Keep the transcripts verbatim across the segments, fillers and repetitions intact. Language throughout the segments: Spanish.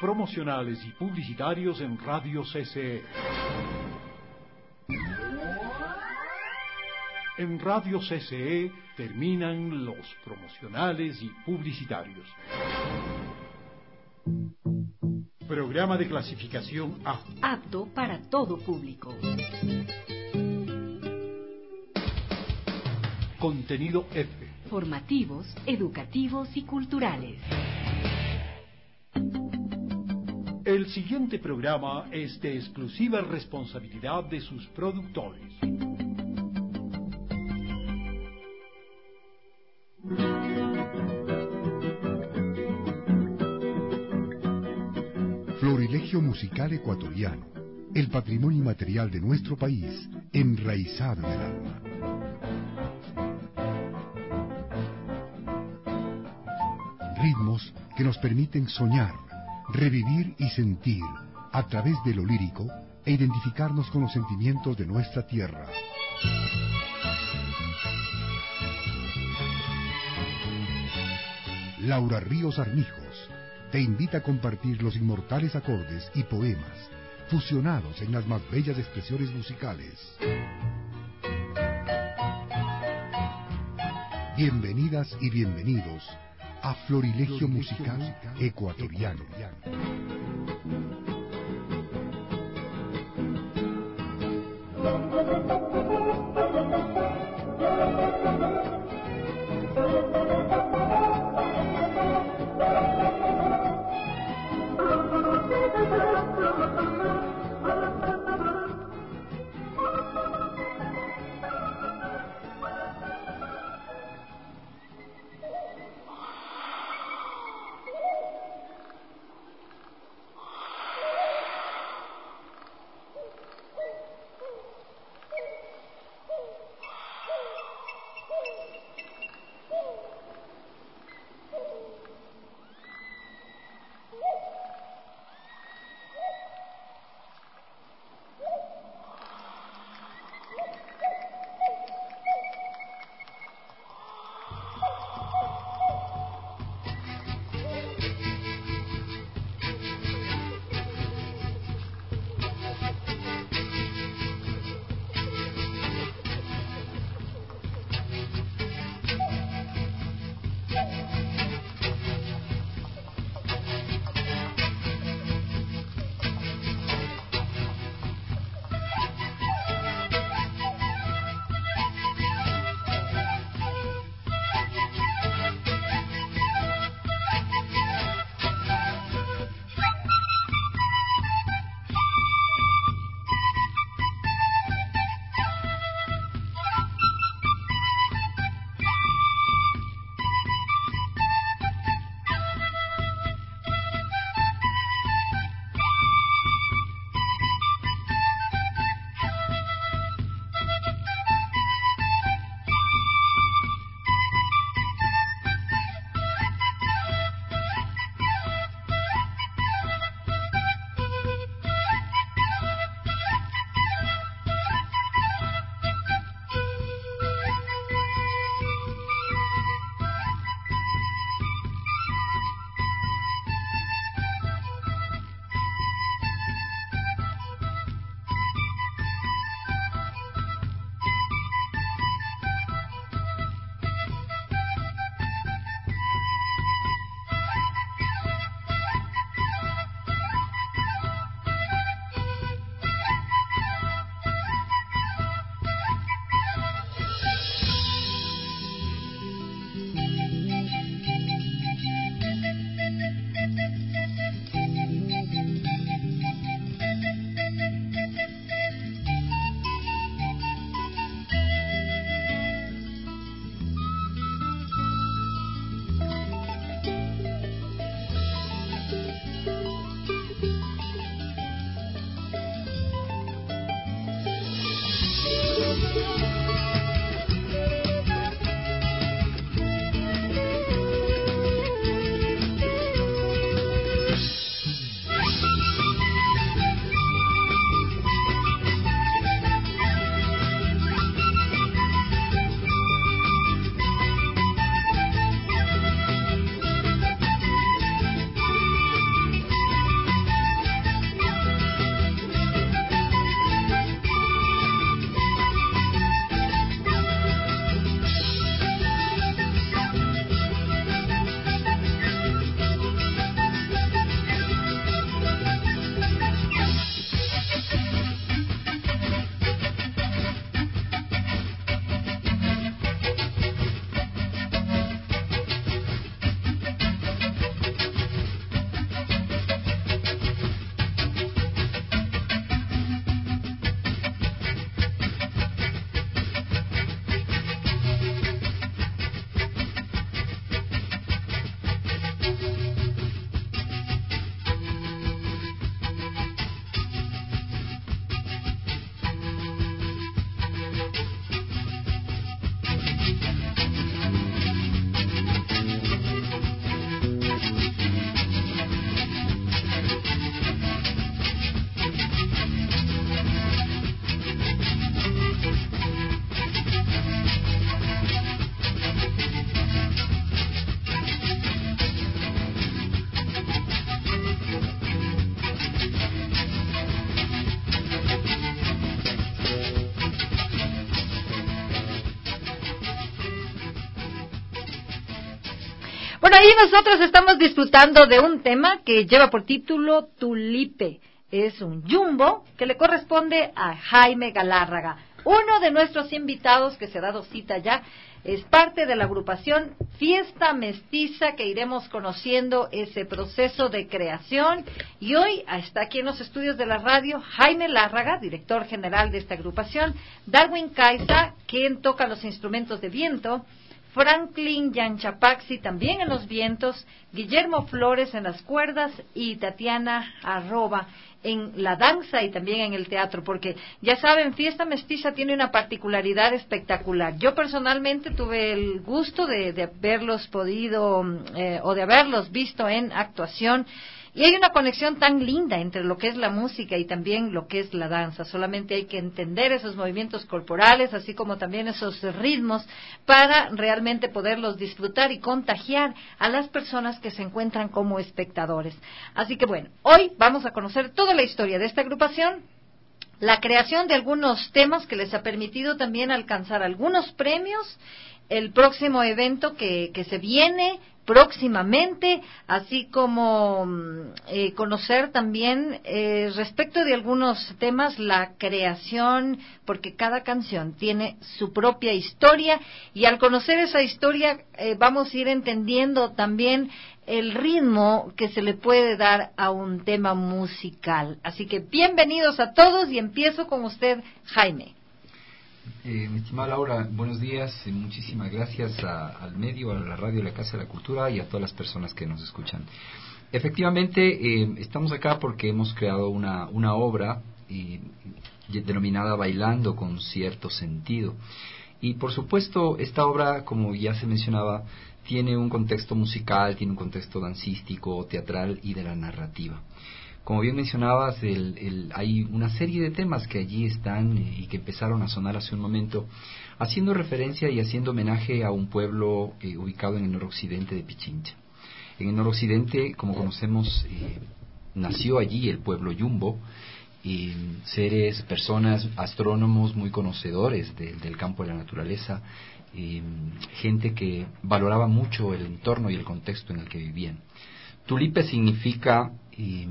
promocionales y publicitarios en Radio C C E. En Radio C C E terminan los promocionales y publicitarios. Programa de clasificación A. Apto para todo público. Contenido F. Formativos, educativos y culturales. El siguiente programa es de exclusiva responsabilidad de sus productores. Florilegio musical ecuatoriano, el patrimonio inmaterial de nuestro país, enraizado en el alma. Ritmos que nos permiten soñar, revivir y sentir a través de lo lírico e identificarnos con los sentimientos de nuestra tierra. Laura Ríos Armijos te invita a compartir los inmortales acordes y poemas fusionados en las más bellas expresiones musicales. Bienvenidas y bienvenidos a Florilegio Musical Ecuatoriano. Bueno, ahí nosotros estamos disfrutando de un tema que lleva por título Tulipe. Es un jumbo que le corresponde a Jaime Galárraga, uno de nuestros invitados que se ha dado cita ya. Es parte de la agrupación Fiesta Mestiza, que iremos conociendo ese proceso de creación. Y hoy está aquí en los estudios de la radio Jaime Lárraga, director general de esta agrupación, Darwin Caiza, quien toca los instrumentos de viento, Franklin Yanchapaxi también en los vientos, Guillermo Flores en las cuerdas y Tatiana Arroba en la danza y también en el teatro, porque ya saben, Fiesta Mestiza tiene una particularidad espectacular. Yo personalmente tuve el gusto de, de haberlos podido eh, o de haberlos visto en actuación. Y hay una conexión tan linda entre lo que es la música y también lo que es la danza. Solamente hay que entender esos movimientos corporales, así como también esos ritmos, para realmente poderlos disfrutar y contagiar a las personas que se encuentran como espectadores. Así que bueno, hoy vamos a conocer toda la historia de esta agrupación, la creación de algunos temas que les ha permitido también alcanzar algunos premios, el próximo evento que, que se viene próximamente, así como eh, conocer también eh, respecto de algunos temas, la creación, porque cada canción tiene su propia historia, y al conocer esa historia eh, vamos a ir entendiendo también el ritmo que se le puede dar a un tema musical. Así que bienvenidos a todos y empiezo con usted, Jaime. Eh, mi estimada Laura, buenos días, y muchísimas gracias a, al medio, a la radio, a la Casa de la Cultura y a todas las personas que nos escuchan. Efectivamente, eh, estamos acá porque hemos creado una, una obra eh, denominada Bailando con cierto sentido. Y por supuesto, esta obra, como ya se mencionaba, tiene un contexto musical, tiene un contexto dancístico, teatral y de la narrativa. Como bien mencionabas, el, el, hay una serie de temas que allí están eh, y que empezaron a sonar hace un momento, haciendo referencia y haciendo homenaje a un pueblo eh, ubicado en el noroccidente de Pichincha. En el noroccidente, como conocemos, eh, nació allí el pueblo Yumbo, eh, seres, personas, astrónomos muy conocedores de, del campo de la naturaleza, eh, gente que valoraba mucho el entorno y el contexto en el que vivían. Tulipe significa eh,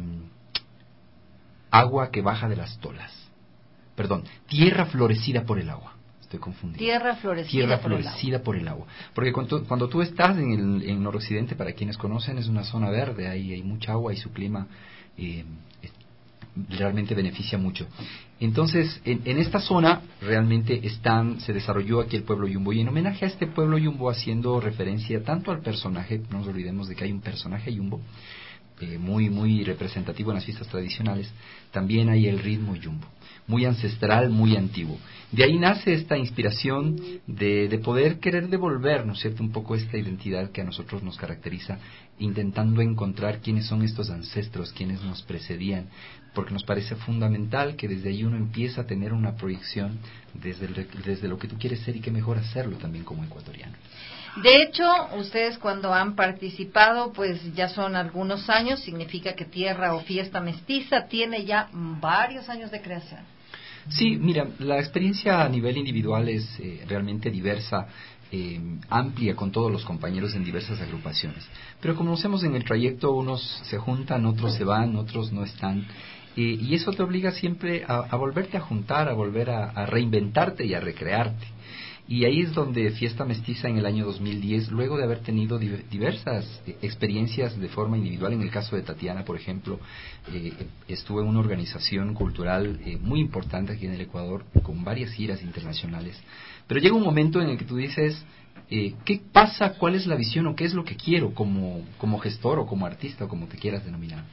agua que baja de las tolas. Perdón, tierra florecida por el agua. Estoy confundido. Tierra florecida, tierra por, florecida el por el agua. Porque cuando, cuando tú estás en el en noroccidente, para quienes conocen, es una zona verde, ahí hay mucha agua y su clima eh, realmente beneficia mucho. Entonces, en, en esta zona realmente están, se desarrolló aquí el pueblo Yumbo, y en homenaje a este pueblo Yumbo, haciendo referencia tanto al personaje, no nos olvidemos de que hay un personaje Yumbo, eh, muy, muy representativo en las fiestas tradicionales, también hay el ritmo Yumbo, muy ancestral, muy antiguo. De ahí nace esta inspiración de, de poder querer devolver, ¿no es cierto?, un poco esta identidad que a nosotros nos caracteriza, intentando encontrar quiénes son estos ancestros, quiénes nos precedían, porque nos parece fundamental que desde ahí uno empieza a tener una proyección desde, el, desde lo que tú quieres ser, y qué mejor hacerlo también como ecuatoriano. De hecho, ustedes cuando han participado, pues ya son algunos años, significa que Tierra o Fiesta Mestiza tiene ya varios años de creación. Sí, mira, la experiencia a nivel individual es eh, realmente diversa, eh, amplia, con todos los compañeros en diversas agrupaciones. Pero como conocemos en el trayecto, unos se juntan, otros se van, otros no están. Eh, y eso te obliga siempre a, a volverte a juntar, a volver a, a reinventarte y a recrearte. Y ahí es donde Fiesta Mestiza en el año dos mil diez, luego de haber tenido diversas experiencias de forma individual, en el caso de Tatiana, por ejemplo, eh, estuvo en una organización cultural eh, muy importante aquí en el Ecuador, con varias giras internacionales. Pero llega un momento en el que tú dices, eh, ¿qué pasa? ¿Cuál es la visión o qué es lo que quiero como, como gestor o como artista o como te quieras denominar?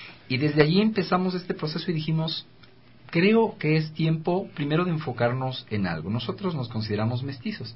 Y desde allí empezamos este proceso y dijimos, creo que es tiempo primero de enfocarnos en algo. Nosotros nos consideramos mestizos.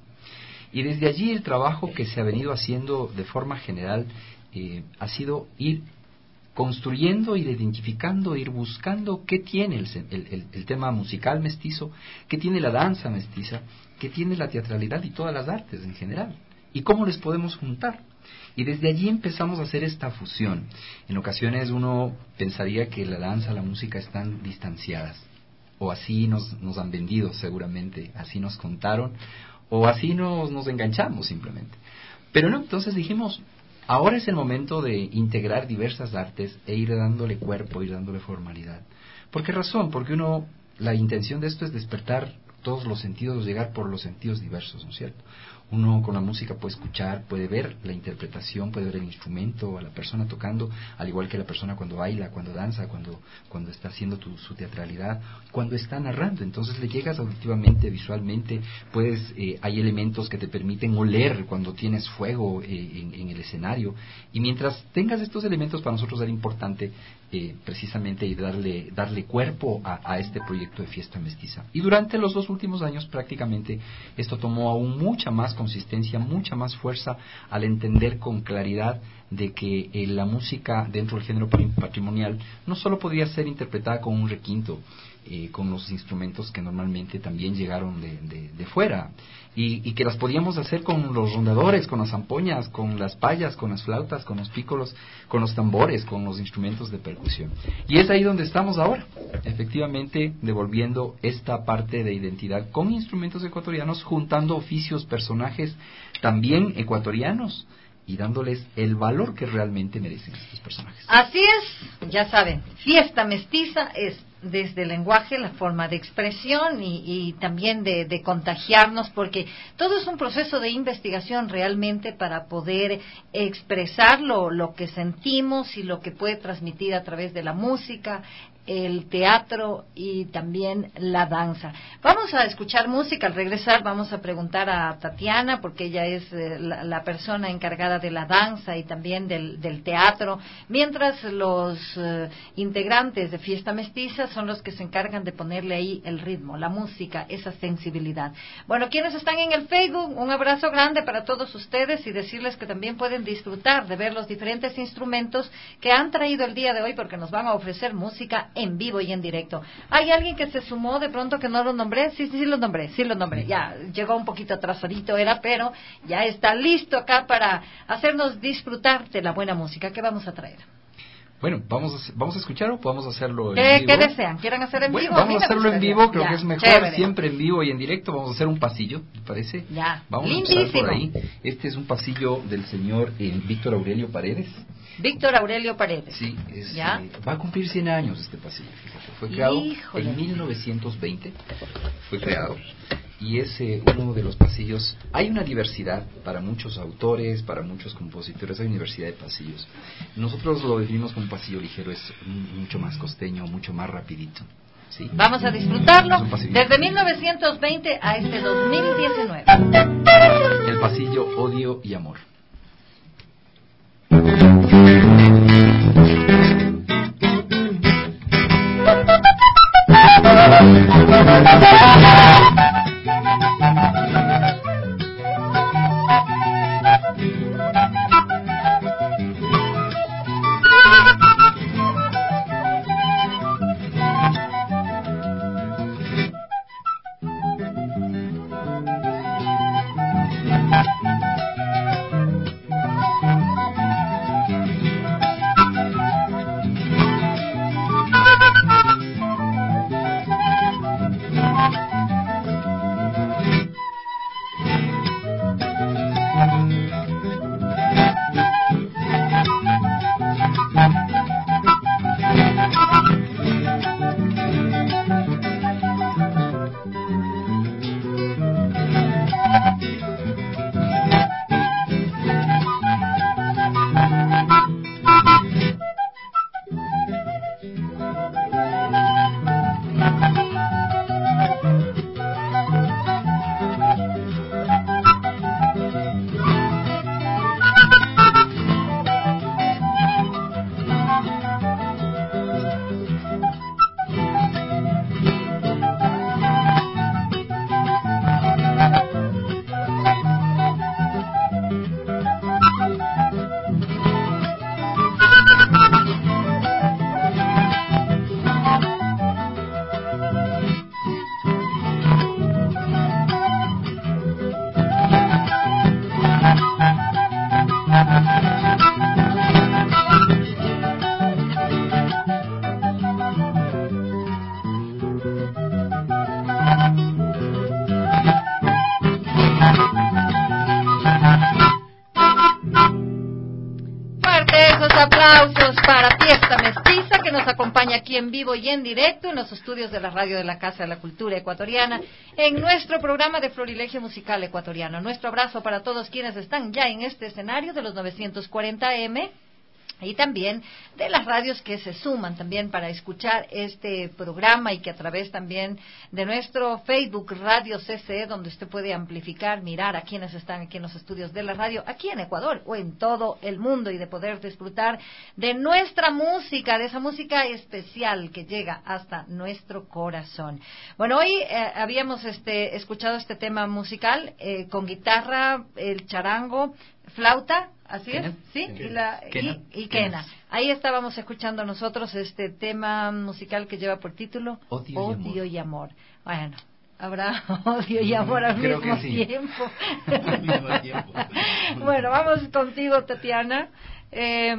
Y desde allí el trabajo que se ha venido haciendo de forma general eh, ha sido ir construyendo, ir identificando, ir buscando qué tiene el, el, el, el tema musical mestizo, qué tiene la danza mestiza, qué tiene la teatralidad y todas las artes en general, y cómo les podemos juntar. Y desde allí empezamos a hacer esta fusión. En ocasiones uno pensaría que la danza, la música están distanciadas, o así nos, nos han vendido seguramente, así nos contaron, o así nos, nos enganchamos simplemente. Pero no, entonces dijimos, ahora es el momento de integrar diversas artes e ir dándole cuerpo, ir dándole formalidad. ¿Por qué razón? Porque uno, la intención de esto es despertar todos los sentidos, llegar por los sentidos diversos, ¿no es cierto? Uno con la música puede escuchar, puede ver la interpretación, puede ver el instrumento, a la persona tocando, al igual que la persona cuando baila, cuando danza, cuando, cuando está haciendo tu, su teatralidad, cuando está narrando. Entonces le llegas auditivamente, visualmente, puedes, eh, hay elementos que te permiten oler cuando tienes fuego eh, en, en el escenario. Y mientras tengas estos elementos, para nosotros era importante eh, precisamente y darle, darle cuerpo a, a este proyecto de Fiesta Mestiza. Y durante los dos últimos años prácticamente esto tomó aún mucha más consistencia, mucha más fuerza al entender con claridad de que eh, la música dentro del género patrimonial no solo podía ser interpretada con un requinto, eh, con los instrumentos que normalmente también llegaron de, de, de fuera, y, y que las podíamos hacer con los rondadores, con las zampoñas, con las payas, con las flautas, con los pícolos, con los tambores, con los instrumentos de percusión. Y es ahí donde estamos ahora, efectivamente devolviendo esta parte de identidad con instrumentos ecuatorianos, juntando oficios, personajes también ecuatorianos, y dándoles el valor que realmente merecen estos personajes. Así es, ya saben, Fiesta Mestiza es desde el lenguaje, la forma de expresión y, y también de, de contagiarnos, porque todo es un proceso de investigación realmente para poder expresar lo, lo que sentimos y lo que puede transmitir a través de la música, el teatro y también la danza. Vamos a escuchar música. Al regresar vamos a preguntar a Tatiana, porque ella es eh, la, la persona encargada de la danza y también del, del teatro, mientras los eh, integrantes de Fiesta Mestiza son los que se encargan de ponerle ahí el ritmo, la música, esa sensibilidad. Bueno, quienes están en el Facebook, un abrazo grande para todos ustedes y decirles que también pueden disfrutar de ver los diferentes instrumentos que han traído el día de hoy, porque nos van a ofrecer música en vivo y en directo. ¿Hay alguien que se sumó de pronto que no lo nombré? Sí, sí, sí lo nombré, sí lo nombré. Ya llegó un poquito atrasadito era, pero ya está listo acá para hacernos disfrutar de la buena música. ¿Qué vamos a traer? Bueno, ¿vamos a, vamos a escuchar o podemos hacerlo en ¿Qué, vivo? ¿Qué desean? ¿Quieren hacer en bueno, vivo? Vamos a hacerlo en vivo, creo ya, que es mejor, chévere. Siempre en vivo y en directo. Vamos a hacer un pasillo, ¿te parece? Ya, vamos lindísimo. a empezar por ahí. Este es un pasillo del señor eh, Víctor Aurelio Paredes. Víctor Aurelio Paredes. Sí, es, ¿Ya? Eh, va a cumplir cien años este pasillo, fíjate. Fue creado Híjole. en mil novecientos veinte, fue creado. Y es eh, uno de los pasillos. Hay una diversidad para muchos autores, para muchos compositores, hay una diversidad de pasillos. Nosotros lo definimos como un pasillo ligero, es mucho más costeño, mucho más rapidito. ¿Sí? Vamos a disfrutarlo desde mil novecientos veinte a este dos mil diecinueve. El pasillo Odio y Amor. esos aplausos para Fiesta Mestiza, que nos acompaña aquí en vivo y en directo en los estudios de la radio de la Casa de la Cultura Ecuatoriana, en nuestro programa de Florilegio Musical Ecuatoriano. Nuestro abrazo para todos quienes están ya en este escenario de los novecientos cuarenta eme y también de las radios que se suman también para escuchar este programa, y que a través también de nuestro Facebook Radio C C E, donde usted puede amplificar, mirar a quienes están aquí en los estudios de la radio, aquí en Ecuador o en todo el mundo, y de poder disfrutar de nuestra música, de esa música especial que llega hasta nuestro corazón. Bueno, hoy eh, habíamos este, escuchado este tema musical eh, con guitarra, el charango, flauta, así es, sí, y, la, Quena. y, y quena. Ahí estábamos escuchando nosotros este tema musical que lleva por título Odio, Odio y, y Amor. Bueno, habrá odio y amor al Creo mismo que sí. tiempo. Al mismo tiempo. Bueno, vamos contigo, Tatiana. Eh,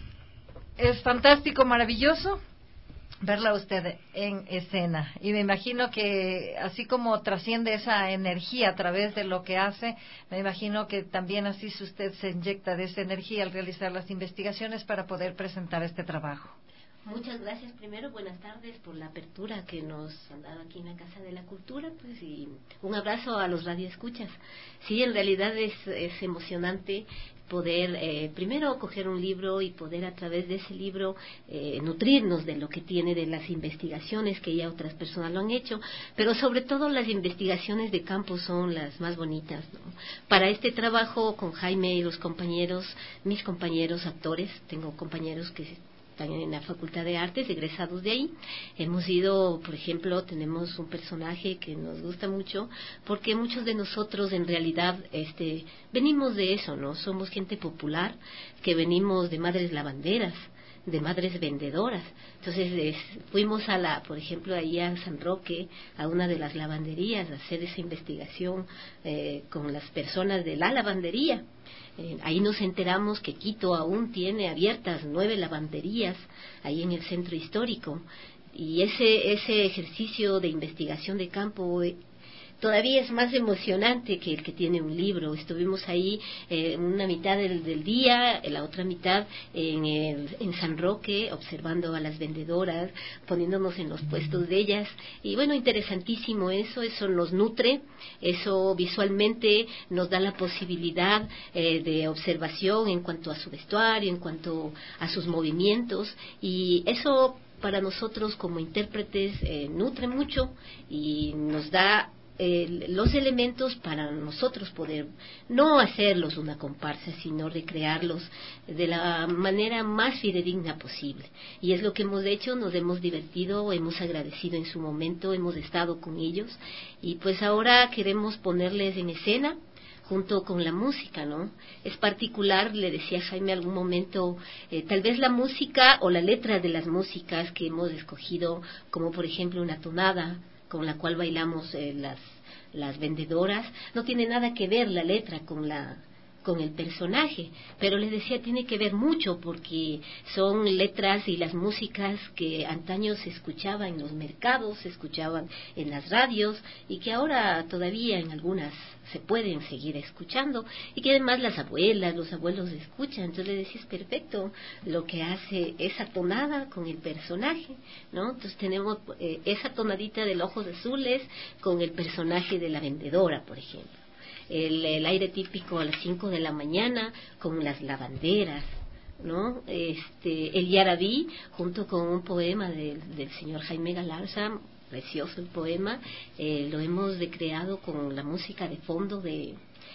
es fantástico, maravilloso verla a usted en escena, y me imagino que así como trasciende esa energía a través de lo que hace, me imagino que también así usted se inyecta de esa energía al realizar las investigaciones para poder presentar este trabajo. Muchas gracias primero, buenas tardes por la apertura que nos han dado aquí en la Casa de la Cultura, pues, y un abrazo a los radioescuchas. Sí, en realidad es, es emocionante poder eh, primero coger un libro y poder a través de ese libro eh, nutrirnos de lo que tiene, de las investigaciones que ya otras personas lo han hecho, pero sobre todo las investigaciones de campo son las más bonitas, ¿no? Para este trabajo con Jaime y los compañeros, mis compañeros actores, tengo compañeros que están en la Facultad de Artes, egresados de ahí. Hemos ido, por ejemplo, tenemos un personaje que nos gusta mucho, porque muchos de nosotros en realidad este venimos de eso, ¿no? Somos gente popular, que venimos de madres lavanderas, de madres vendedoras. Entonces es, fuimos a la, por ejemplo, ahí a San Roque, a una de las lavanderías, a hacer esa investigación eh, con las personas de la lavandería. Eh, ahí nos enteramos que Quito aún tiene abiertas nueve lavanderías ahí en el centro histórico, y ese ese ejercicio de investigación de campo eh, todavía es más emocionante que el que tiene un libro. Estuvimos ahí eh, una mitad del, del día, la otra mitad en, el, en San Roque, observando a las vendedoras, poniéndonos en los puestos de ellas. Y bueno, interesantísimo eso, eso nos nutre, eso visualmente nos da la posibilidad eh, de observación en cuanto a su vestuario, en cuanto a sus movimientos, y eso para nosotros como intérpretes eh, nutre mucho y nos da Eh, los elementos para nosotros poder no hacerlos una comparsa, sino recrearlos de la manera más fidedigna posible. Y es lo que hemos hecho, nos hemos divertido, hemos agradecido en su momento, hemos estado con ellos, y pues ahora queremos ponerles en escena junto con la música, ¿no? Es particular, le decía Jaime algún momento, eh, tal vez la música o la letra de las músicas que hemos escogido, como por ejemplo una tonada, con la cual bailamos eh, las las vendedoras, no tiene nada que ver la letra con la con el personaje, pero les decía tiene que ver mucho, porque son letras y las músicas que antaño se escuchaban en los mercados, se escuchaban en las radios, y que ahora todavía en algunas se pueden seguir escuchando, y que además las abuelas, los abuelos escuchan. Entonces les decía, es perfecto lo que hace esa tonada con el personaje, ¿no? Entonces tenemos eh, esa tonadita de los ojos azules con el personaje de la vendedora, por ejemplo. El, el aire típico a las cinco de la mañana con las lavanderas, ¿no? Este, el Yarabí, junto con un poema del, del señor Jaime Galarza, precioso el poema, eh, lo hemos recreado con la música de fondo de,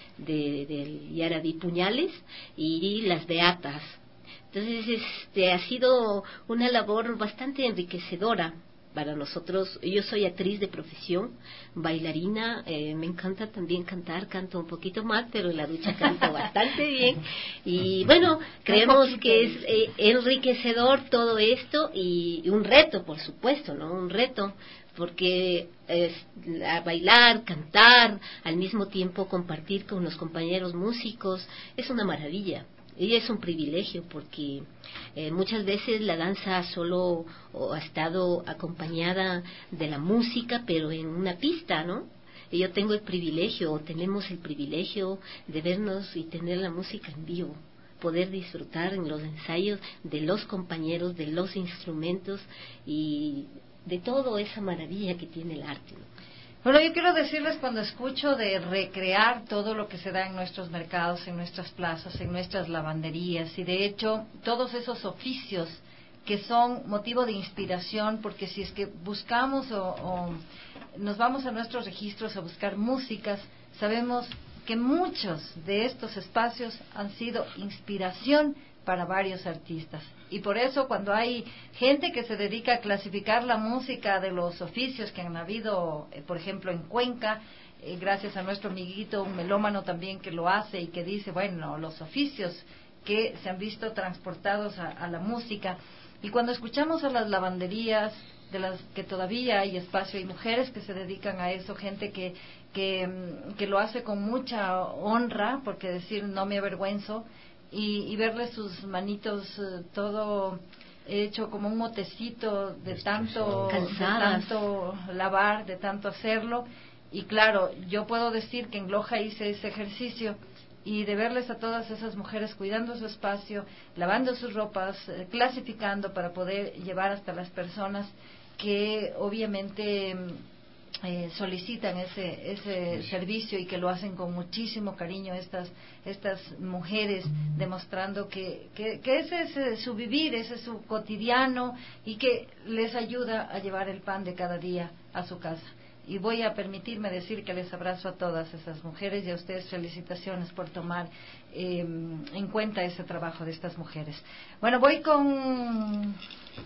de del Yarabí Puñales y las beatas. Entonces este ha sido una labor bastante enriquecedora para nosotros. Yo soy actriz de profesión, bailarina, eh, me encanta también cantar, canto un poquito más, pero en la ducha canto bastante bien, y bueno, creemos que es eh, enriquecedor todo esto, y un reto, por supuesto, ¿no? Un reto, porque es, a bailar, cantar, al mismo tiempo compartir con los compañeros músicos, es una maravilla. Y es un privilegio, porque eh, muchas veces la danza solo o ha estado acompañada de la música, pero en una pista, ¿no? Y yo tengo el privilegio, o tenemos el privilegio de vernos y tener la música en vivo, poder disfrutar en los ensayos de los compañeros, de los instrumentos y de toda esa maravilla que tiene el arte, ¿no? Bueno, yo quiero decirles, cuando escucho de recrear todo lo que se da en nuestros mercados, en nuestras plazas, en nuestras lavanderías, y de hecho todos esos oficios que son motivo de inspiración, porque si es que buscamos o, o nos vamos a nuestros registros a buscar músicas, sabemos que muchos de estos espacios han sido inspiración para varios artistas. Y por eso, cuando hay gente que se dedica a clasificar la música de los oficios que han habido, eh, por ejemplo, en Cuenca, eh, gracias a nuestro amiguito, un melómano también que lo hace y que dice, bueno, los oficios que se han visto transportados a, a la música. Y cuando escuchamos a las lavanderías, de las que todavía hay espacio, hay mujeres que se dedican a eso, gente que, que, que lo hace con mucha honra, porque decir, no me avergüenzo, y, y verle sus manitos eh, todo hecho como un motecito de tanto, de tanto lavar, de tanto hacerlo. Y claro, yo puedo decir que en Loja hice ese ejercicio, y de verles a todas esas mujeres cuidando su espacio, lavando sus ropas, eh, clasificando para poder llevar hasta las personas que obviamente eh, solicitan ese ese servicio, y que lo hacen con muchísimo cariño estas estas mujeres, demostrando que, que, que ese es eh, su vivir, ese es su cotidiano, y que les ayuda a llevar el pan de cada día a su casa. Y voy a permitirme decir que les abrazo a todas esas mujeres, y a ustedes felicitaciones por tomar eh, en cuenta ese trabajo de estas mujeres. Bueno, voy con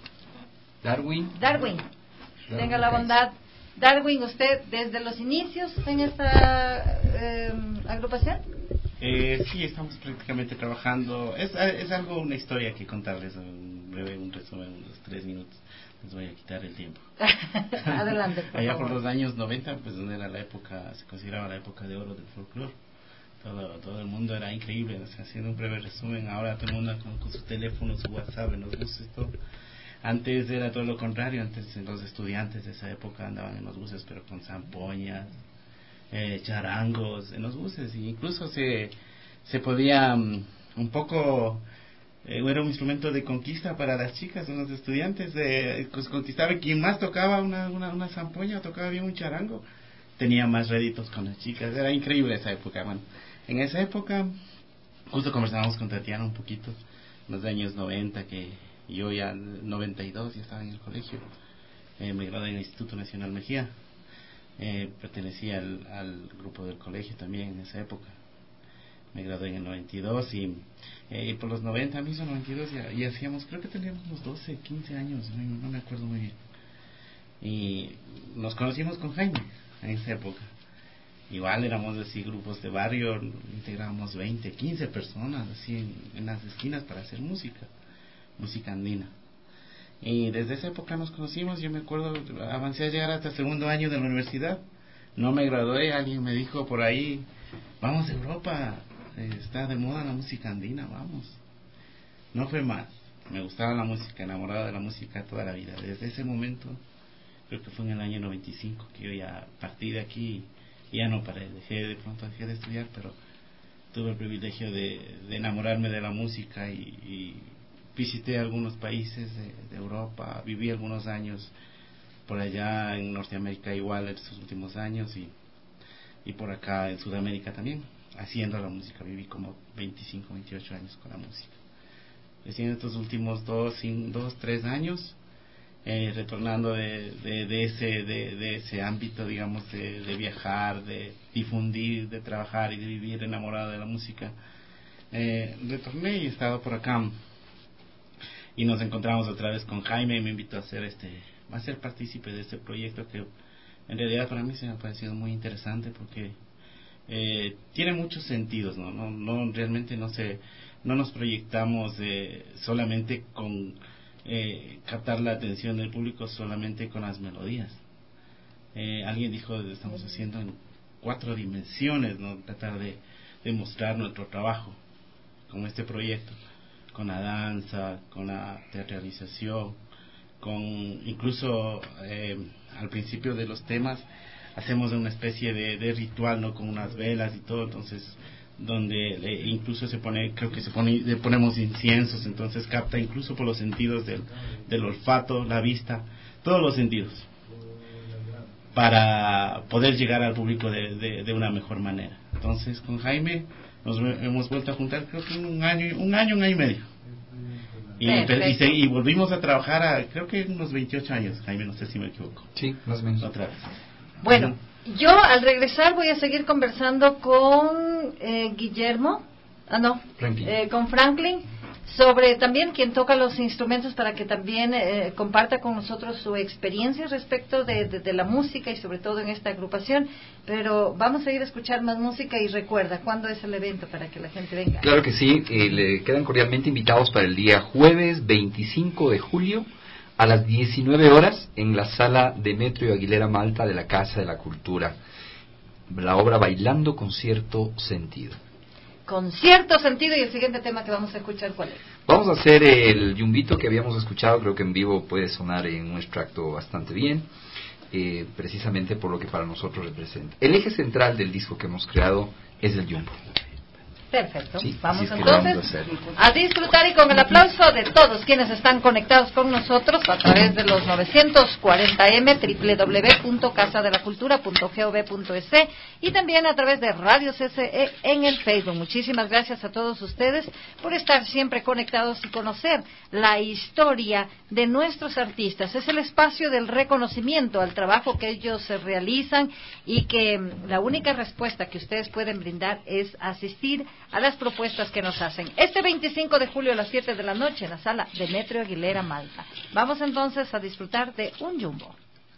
Darwin. Darwin, tenga la bondad. Darwin, ¿usted desde los inicios en esta eh, agrupación? Eh, sí, estamos prácticamente trabajando. Es, es algo, una historia que contarles, un breve, un resumen, unos tres minutos. Les voy a quitar el tiempo. Adelante, por Allá favor. por los años noventa, pues donde era la época, se consideraba la época de oro del folclore. Todo, todo el mundo era increíble. O sea, haciendo un breve resumen, ahora todo el mundo con, con su teléfono, su WhatsApp, en los buses, todo. Antes era todo lo contrario. Antes los estudiantes de esa época andaban en los buses, pero con zampoñas, eh, charangos en los buses, e incluso se se podía um, un poco eh, era un instrumento de conquista para las chicas, unos estudiantes, eh, pues conquistaba. Quien más tocaba una, una, una zampoña o tocaba bien un charango tenía más réditos con las chicas. Era increíble esa época. Bueno, en esa época justo conversábamos con Tatiana un poquito, en los años noventa, que yo ya en noventa y dos ya estaba en el colegio. Eh, me gradué en el Instituto Nacional Mejía. Eh, pertenecía al, al grupo del colegio también en esa época. Me gradué en el noventa y dos, y, eh, y por los noventa, mismo noventa y dos, ya, ya hacíamos, creo que teníamos unos doce, quince años, no, no me acuerdo muy bien. Y nos conocimos con Jaime en esa época. Igual éramos así grupos de barrio, integrábamos veinte, quince personas así en, en las esquinas para hacer música, música andina. Y desde esa época nos conocimos. Yo me acuerdo, avancé a llegar hasta el segundo año de la universidad. No me gradué, alguien me dijo por ahí, vamos a Europa, eh, está de moda la música andina, vamos. No fue más, me gustaba la música, enamorado de la música toda la vida. Desde ese momento, creo que fue en el año noventa y cinco, que yo ya partí de aquí y ya no paré. Dejé de pronto dejé de estudiar, pero tuve el privilegio de, de enamorarme de la música, y, y visité algunos países de, de Europa, viví algunos años por allá en Norteamérica igual estos últimos años, y, y por acá en Sudamérica también, haciendo la música. Viví como veinticinco, veintiocho años con la música. Recién estos últimos dos, dos tres años, eh, retornando de, de, de, ese, de, de ese ámbito, digamos, de, de viajar, de difundir, de trabajar y de vivir enamorado de la música, eh, retorné y he estado por acá. Y nos encontramos otra vez con Jaime, y me invitó a hacer este, a ser partícipe de este proyecto, que en realidad para mí se me ha parecido muy interesante, porque eh, tiene muchos sentidos, ¿no? No, no realmente no se, no nos proyectamos eh, solamente con eh, captar la atención del público solamente con las melodías. Eh, alguien dijo, estamos haciendo en cuatro dimensiones, ¿no? Tratar de, de mostrar nuestro trabajo con este proyecto, con la danza, con la teatralización, con incluso eh, al principio de los temas hacemos una especie de, de ritual, ¿no? Con unas velas y todo. Entonces donde eh, incluso se pone, creo que se pone, le ponemos inciensos, entonces capta incluso por los sentidos del, del olfato, la vista, todos los sentidos, para poder llegar al público de, de, de una mejor manera. Entonces con Jaime nos hemos vuelto a juntar, creo que un año, un año, un año y medio. Y, y, se, y volvimos a trabajar a, creo que unos veintiocho años, Jaime, no sé si me equivoco. Sí, más o menos. Otra vez. Bueno, yo al regresar voy a seguir conversando con eh, Guillermo, ah no, Franklin. Eh, con Franklin, sobre también quien toca los instrumentos, para que también eh, comparta con nosotros su experiencia respecto de, de, de la música y sobre todo en esta agrupación. Pero vamos a ir a escuchar más música y recuerda, ¿cuándo es el evento para que la gente venga? Claro que sí, eh, le quedan cordialmente invitados para el día jueves veinticinco de julio a las diecinueve horas en la sala Demetrio Aguilera Malta de la Casa de la Cultura. La obra Bailando con cierto sentido. Con cierto sentido. Y el siguiente tema que vamos a escuchar, ¿cuál es? Vamos a hacer el yumbito que habíamos escuchado, creo que en vivo puede sonar en un extracto bastante bien, eh, precisamente por lo que para nosotros representa. El eje central del disco que hemos creado es el yumbo. Perfecto. Sí, vamos es entonces a, a disfrutar y con el aplauso de todos quienes están conectados con nosotros a través de los novecientos cuarenta eme, doble u doble u doble u punto casa de la cultura punto gov punto es y también a través de Radio C C E en el Facebook. Muchísimas gracias a todos ustedes por estar siempre conectados y conocer la historia de nuestros artistas. Es el espacio del reconocimiento al trabajo que ellos realizan y que la única respuesta que ustedes pueden brindar es asistir a las propuestas que nos hacen. Este veinticinco de julio a las siete de la noche en la sala Demetrio Aguilera Malta. Vamos entonces a disfrutar de un yumbo.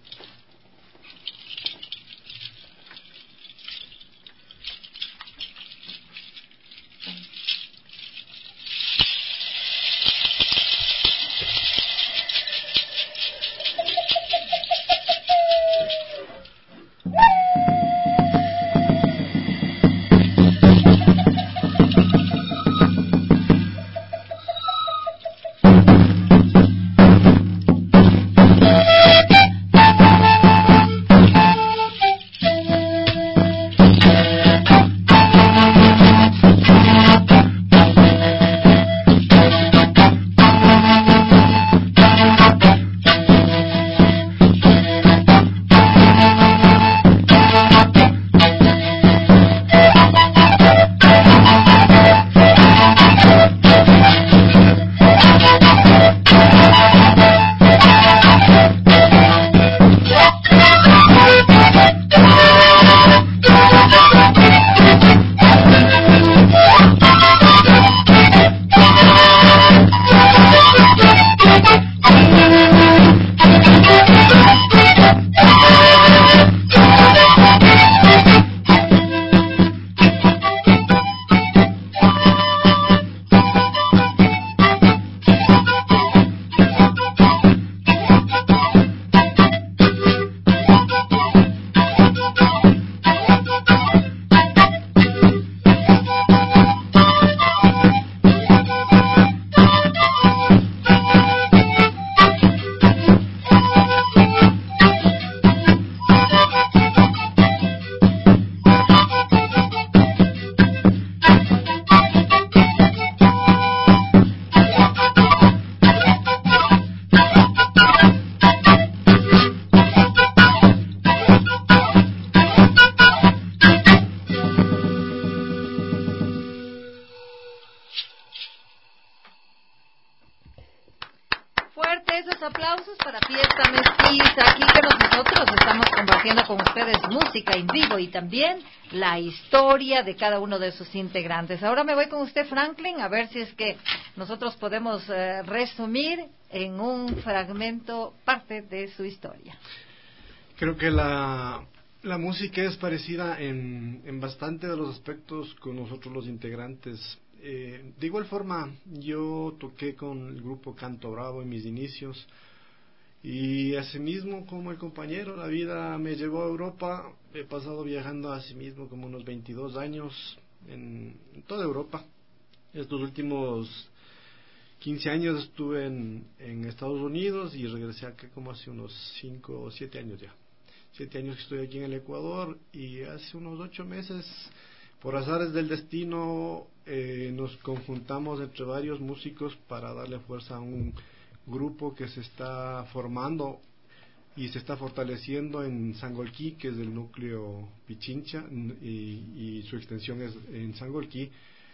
Aplausos para Fiesta Mestiza, aquí que nosotros estamos compartiendo con ustedes música en vivo y también la historia de cada uno de sus integrantes. Ahora me voy con usted, Franklin, a ver si es que nosotros podemos eh, resumir en un fragmento parte de su historia. Creo que la, la música es parecida en, en bastante de los aspectos con nosotros los integrantes. Eh, de igual forma, yo toqué con el grupo Canto Bravo en mis inicios y asimismo como el compañero, la vida me llevó a Europa. He pasado viajando asimismo como unos veintidós años en, en toda Europa. Estos últimos quince años estuve en, en Estados Unidos y regresé acá como hace unos cinco o siete años ya. siete años que estoy aquí en el Ecuador y hace unos ocho meses Por azares del destino eh, nos conjuntamos entre varios músicos para darle fuerza a un grupo que se está formando y se está fortaleciendo en Sangolquí, que es del núcleo Pichincha, y, y su extensión es en Sangolquí.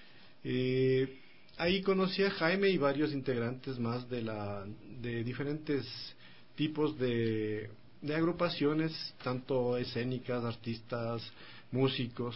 Eh, ahí conocí a Jaime y varios integrantes más de la de diferentes tipos de, de agrupaciones, tanto escénicas, artistas, músicos.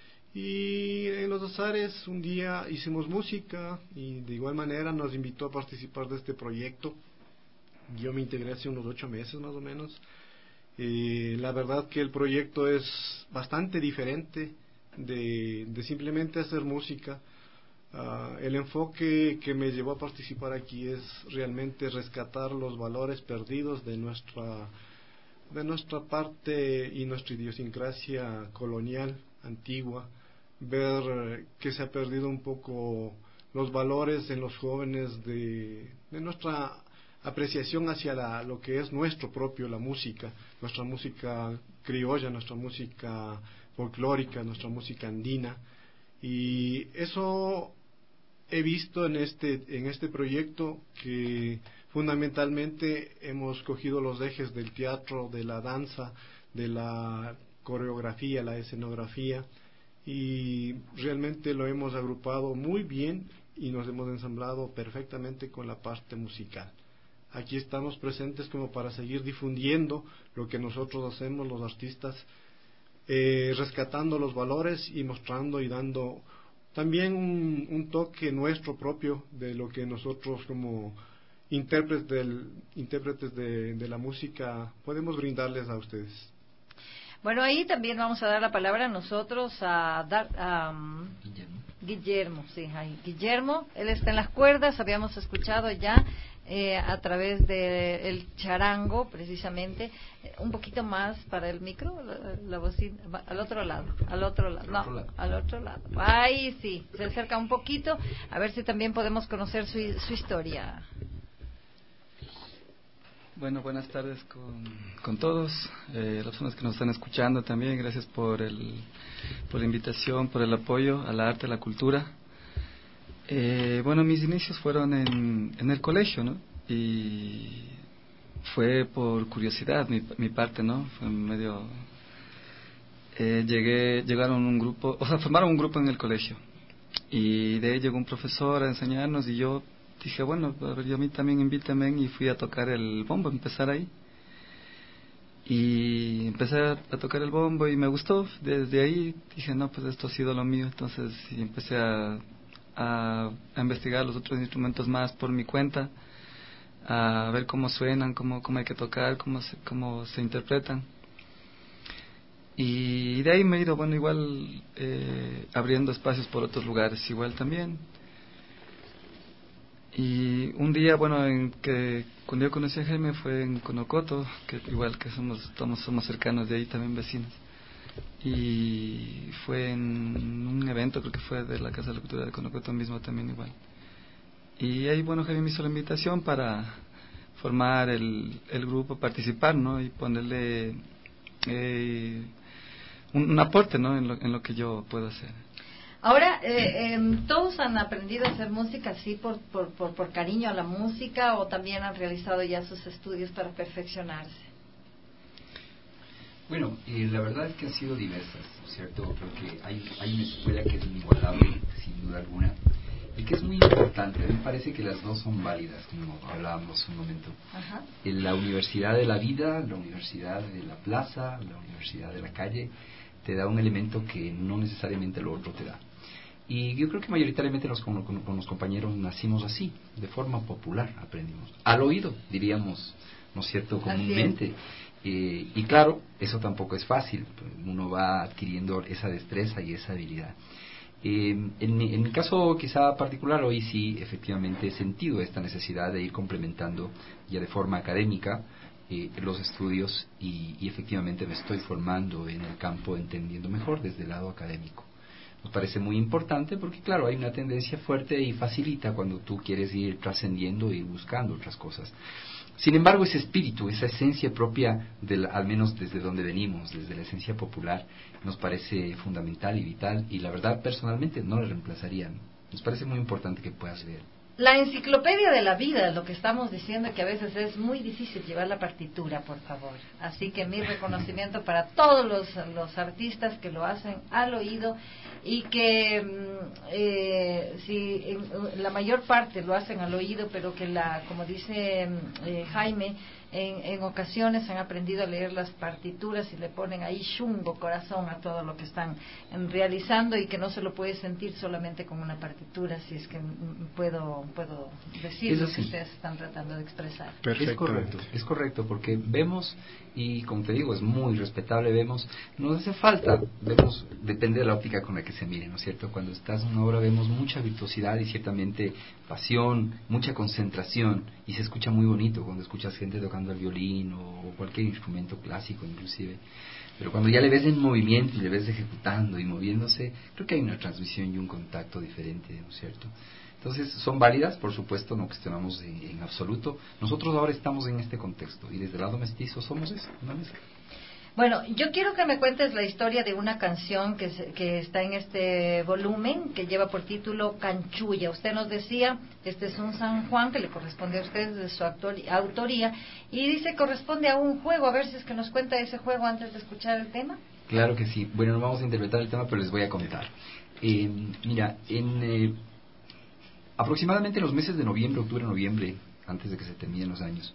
Y en los azares un día hicimos música y de igual manera nos invitó a participar de este proyecto. Yo me integré hace unos ocho meses más o menos. Eh, la verdad que el proyecto es bastante diferente de, de simplemente hacer música. Uh, el enfoque que me llevó a participar aquí es realmente rescatar los valores perdidos de nuestra, de nuestra parte y nuestra idiosincrasia colonial antigua, ver que se ha perdido un poco los valores en los jóvenes de, de nuestra apreciación hacia la, lo que es nuestro propio, la música, nuestra música criolla, nuestra música folclórica, nuestra música andina, y eso he visto en este, en este proyecto, que fundamentalmente hemos cogido los ejes del teatro, de la danza, de la coreografía, la escenografía, y realmente lo hemos agrupado muy bien y nos hemos ensamblado perfectamente con la parte musical. Aquí estamos presentes como para seguir difundiendo lo que nosotros hacemos los artistas, eh, rescatando los valores y mostrando y dando también un, un toque nuestro propio de lo que nosotros como intérpretes, del, intérpretes de, de la música podemos brindarles a ustedes. Bueno, ahí también vamos a dar la palabra a nosotros a, dar, a um, Guillermo. Guillermo, sí, ahí. Guillermo, él está en las cuerdas, habíamos escuchado ya eh, a través de el charango, precisamente, eh, un poquito más para el micro, la, la bocina, al otro lado, al otro lado, no, otro lado. al otro lado. Ahí sí, se acerca un poquito, a ver si también podemos conocer su, su historia. Bueno, buenas tardes con, con todos, eh, las personas que nos están escuchando también. Gracias por el por la invitación, por el apoyo a la arte, a la cultura. Eh, bueno, mis inicios fueron en, en el colegio, ¿no? Y fue por curiosidad mi, mi parte, ¿no? Fue medio... Eh, llegué, llegaron un grupo, o sea, formaron un grupo en el colegio. Y de ahí llegó un profesor a enseñarnos y yo dije, bueno, a ver, yo a mí también invítame, y fui a tocar el bombo, empezar ahí. Y empecé a, a tocar el bombo y me gustó. Desde ahí dije, no, pues esto ha sido lo mío. Entonces y empecé a, a, a investigar los otros instrumentos más por mi cuenta, a ver cómo suenan, cómo, cómo hay que tocar, cómo se, cómo se interpretan. Y de ahí me he ido, bueno, igual eh, abriendo espacios por otros lugares, igual también. Y un día, bueno, en que cuando yo conocí a Jaime fue en Conocoto, que igual que somos somos, somos cercanos de ahí, también vecinos. Y fue en un evento, creo que fue de la Casa de la Cultura de Conocoto mismo también igual. Y ahí, bueno, Jaime me hizo la invitación para formar el, el grupo, participar, ¿no? Y ponerle eh, un, un aporte, ¿no? En lo, en lo que yo puedo hacer. Ahora, eh, eh, ¿todos han aprendido a hacer música así por, por, por, por cariño a la música, o también han realizado ya sus estudios para perfeccionarse? Bueno, eh, la verdad es que han sido diversas, ¿cierto? Creo que hay, hay una escuela que es inigualable, sin duda alguna, y que es muy importante. A mí me parece que las dos son válidas, como hablábamos un momento. Ajá. En la universidad de la vida, la universidad de la plaza, la universidad de la calle, te da un elemento que no necesariamente lo otro te da. Y yo creo que mayoritariamente los, con, con, con los compañeros nacimos así, de forma popular aprendimos. Al oído, diríamos, ¿no es cierto?, comúnmente. Eh, y claro, eso tampoco es fácil, uno va adquiriendo esa destreza y esa habilidad. Eh, en, mi, en mi caso quizá particular, hoy sí efectivamente he sentido esta necesidad de ir complementando ya de forma académica eh, los estudios y, y efectivamente me estoy formando en el campo, entendiendo mejor desde el lado académico. Nos parece muy importante porque, claro, hay una tendencia fuerte y facilita cuando tú quieres ir trascendiendo y buscando otras cosas. Sin embargo, ese espíritu, esa esencia propia, del, al menos desde donde venimos, desde la esencia popular, nos parece fundamental y vital, y la verdad, personalmente, no la reemplazarían. Nos parece muy importante que puedas leer. La enciclopedia de la vida, lo que estamos diciendo, que a veces es muy difícil llevar la partitura, por favor. Así que mi reconocimiento para todos los, los artistas que lo hacen al oído y que eh, si en, la mayor parte lo hacen al oído, pero que la, como dice eh, Jaime, en, en ocasiones han aprendido a leer las partituras y le ponen ahí chungo, corazón a todo lo que están realizando, y que no se lo puede sentir solamente con una partitura, si es que puedo puedo decir lo que ustedes están tratando de expresar. Es correcto, es correcto, porque vemos, y como te digo, es muy respetable, vemos, no hace falta, vemos, depende de la óptica con la que se mire, ¿no es cierto? Cuando estás en una obra vemos mucha virtuosidad y ciertamente pasión, mucha concentración, y se escucha muy bonito cuando escuchas gente tocando el violín o cualquier instrumento clásico inclusive. Pero cuando ya le ves en movimiento y le ves ejecutando y moviéndose, creo que hay una transmisión y un contacto diferente, ¿no es cierto? Entonces, son válidas, por supuesto, no cuestionamos en, en absoluto. Nosotros ahora estamos en este contexto, y desde el lado mestizo somos eso, una mezcla. Bueno, yo quiero que me cuentes la historia de una canción que, se, que está en este volumen, que lleva por título Canchulla. Usted nos decía, este es un San Juan que le corresponde a ustedes de su autoría, y dice corresponde a un juego. A ver si es que nos cuenta ese juego antes de escuchar el tema. Claro que sí. Bueno, no vamos a interpretar el tema, pero les voy a contar. Eh, mira, en eh, aproximadamente los meses de noviembre, octubre, noviembre, antes de que se terminen los años,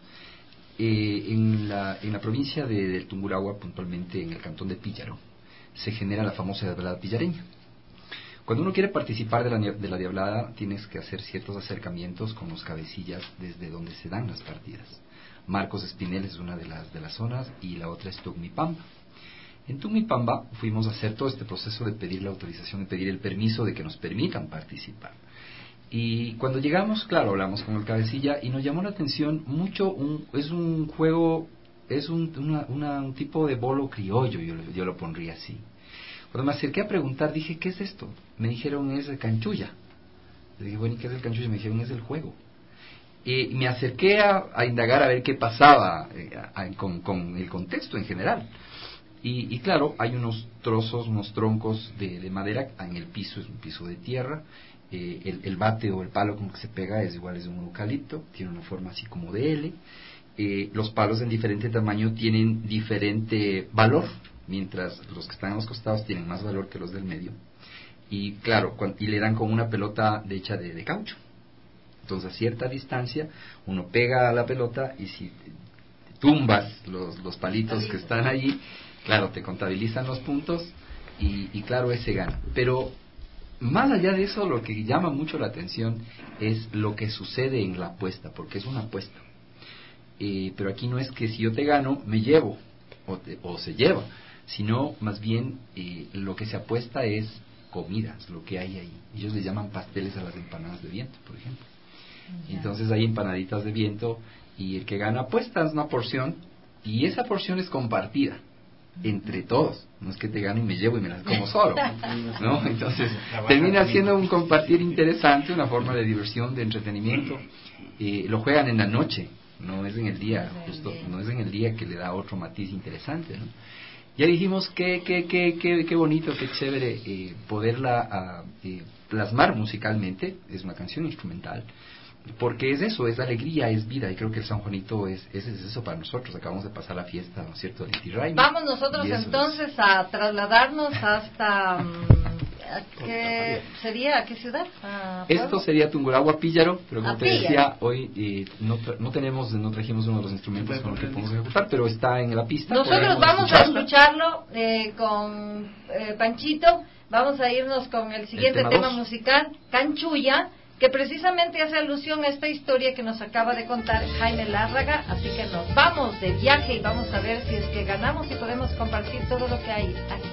Eh, en, la, en la provincia de, del Tungurahua, puntualmente en el cantón de Píllaro, se genera la famosa diablada pillareña. Cuando uno quiere participar de la, de la diablada, tienes que hacer ciertos acercamientos con los cabecillas desde donde se dan las partidas. Marcos Espinel es una de las, de las zonas, y la otra es Tugmipamba. En Tugmipamba fuimos a hacer todo este proceso de pedir la autorización, de pedir el permiso de que nos permitan participar. Y cuando llegamos, claro, hablamos con el cabecilla y nos llamó la atención mucho, un, es un juego, es un, una, una, un tipo de bolo criollo, yo, yo lo pondría así. Cuando me acerqué a preguntar, dije, ¿qué es esto? Me dijeron, es el canchulla. Le dije, bueno, ¿y qué es el canchulla? Me dijeron, es el juego. Y me acerqué a, a indagar a ver qué pasaba eh, a, a, con, con el contexto en general. Y, y claro, hay unos trozos, unos troncos de, de madera en el piso, es un piso de tierra. Eh, el, el bate o el palo con que se pega es igual, es de un eucalipto, tiene una forma así como de L. Eh, los palos en diferente tamaño tienen diferente valor, mientras los que están a los costados tienen más valor que los del medio. Y claro, cuando, y le dan con una pelota de hecha de, de caucho. Entonces a cierta distancia uno pega a la pelota, y si tumbas los, los palitos que están allí, claro, te contabilizan los puntos, y, y claro, ese gana. Pero más allá de eso, lo que llama mucho la atención es lo que sucede en la apuesta, porque es una apuesta. Eh, pero aquí no es que si yo te gano, me llevo, o, te, o se lleva, sino más bien eh, lo que se apuesta es comidas, lo que hay ahí. Ellos le llaman pasteles a las empanadas de viento, por ejemplo. Yeah. Entonces hay empanaditas de viento, y el que gana apuesta es una porción, y esa porción es compartida entre todos, no es que te gano y me llevo y me las como solo, ¿no? Entonces termina siendo un compartir interesante, una forma de diversión, de entretenimiento. Eh, lo juegan en la noche, no es en el día, justo, no es en el día, que le da otro matiz interesante, ¿no? Ya dijimos que qué qué qué qué bonito, qué chévere eh, poderla eh, plasmar musicalmente. Es una canción instrumental, porque es eso, es alegría, es vida, y creo que el San Juanito es, es, es eso para nosotros. Acabamos de pasar la fiesta, ¿no es cierto?, del Inti Raymi. Vamos nosotros entonces es... a trasladarnos hasta ¿a qué sería? ¿A qué ciudad? ¿A Esto sería Tungurahua, Píllaro, pero como a te Píllaro. decía, hoy eh, no, tra- no tenemos, no trajimos uno de los instrumentos con los que podemos ejecutar, pero está en la pista. Nosotros vamos a escucharlo eh, con eh, Panchito. Vamos a irnos con el siguiente el tema, tema musical, Canchulla, que precisamente hace alusión a esta historia que nos acaba de contar Jaime Lárraga. Así que nos vamos de viaje y vamos a ver si es que ganamos y podemos compartir todo lo que hay aquí.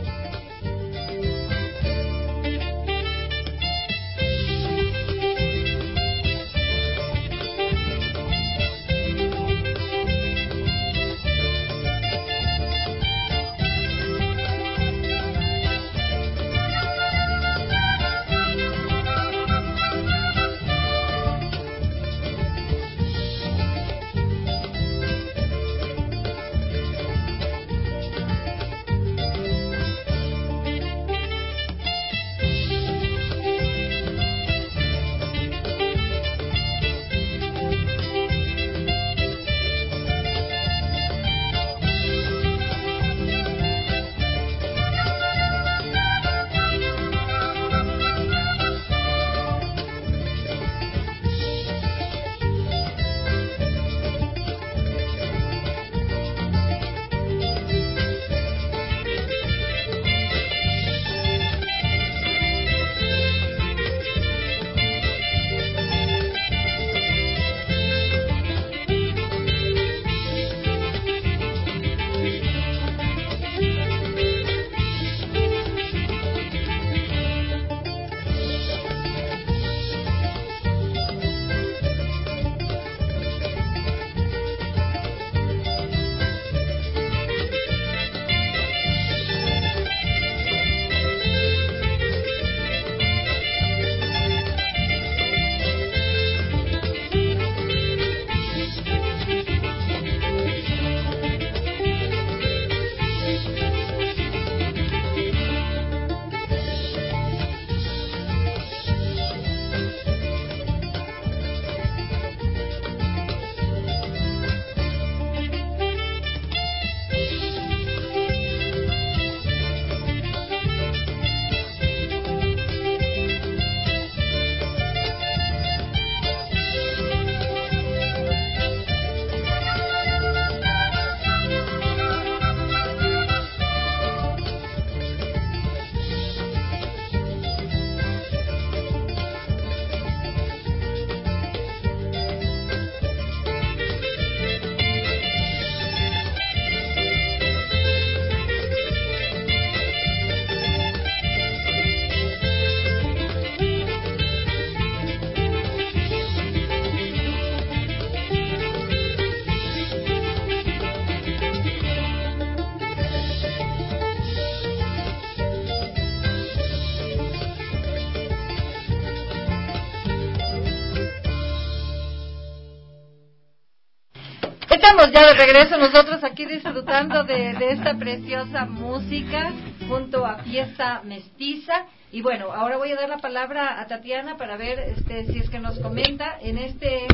Estamos ya de regreso nosotros aquí disfrutando de, de esta preciosa música junto a Fiesta Mestiza. Y bueno, ahora voy a dar la palabra a Tatiana para ver este, si es que nos comenta en este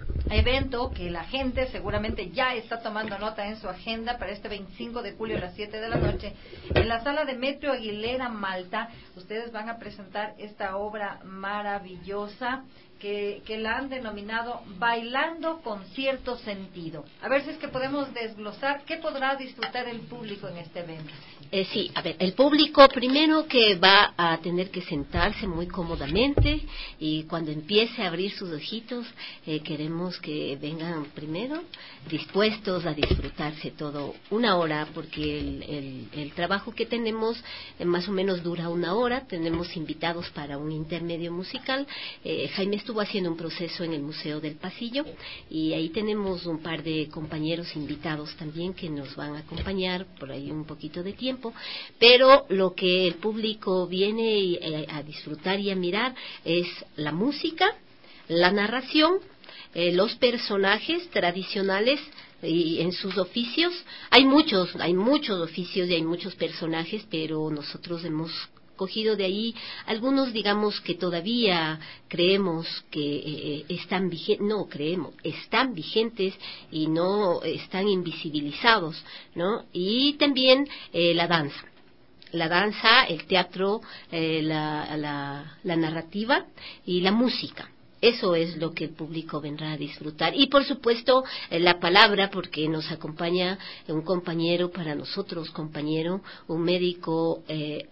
evento que la gente seguramente ya está tomando nota en su agenda para este veinticinco de julio a las siete de la noche en la sala de Metro Aguilera, Malta. Ustedes van a presentar esta obra maravillosa que, que la han denominado Bailando con cierto sentido. A ver si es que podemos desglosar qué podrá disfrutar el público en este evento. Eh, sí, a ver, el público primero que va a tener que sentarse muy cómodamente y cuando empiece a abrir sus ojitos, eh, queremos que vengan primero dispuestos a disfrutarse todo una hora, porque el, el, el trabajo que tenemos eh, más o menos dura una hora. Tenemos invitados para un intermedio musical. Eh, Jaime estuvo haciendo un proceso en el Museo del Pasillo y ahí tenemos un par de compañeros invitados también que nos van a acompañar por ahí un poquito de tiempo. Pero lo que el público viene a disfrutar y a mirar es la música, la narración, eh, los personajes tradicionales y en sus oficios. Hay muchos, hay muchos oficios y hay muchos personajes, pero nosotros hemos cogido de ahí algunos, digamos, que todavía creemos que eh, están vigentes, no creemos, están vigentes y no están invisibilizados, ¿no? Y también eh, la danza. La danza, el teatro, eh, la, la, la narrativa y la música. Eso es lo que el público vendrá a disfrutar. Y por supuesto, eh, la palabra, porque nos acompaña un compañero para nosotros, compañero, un médico eh,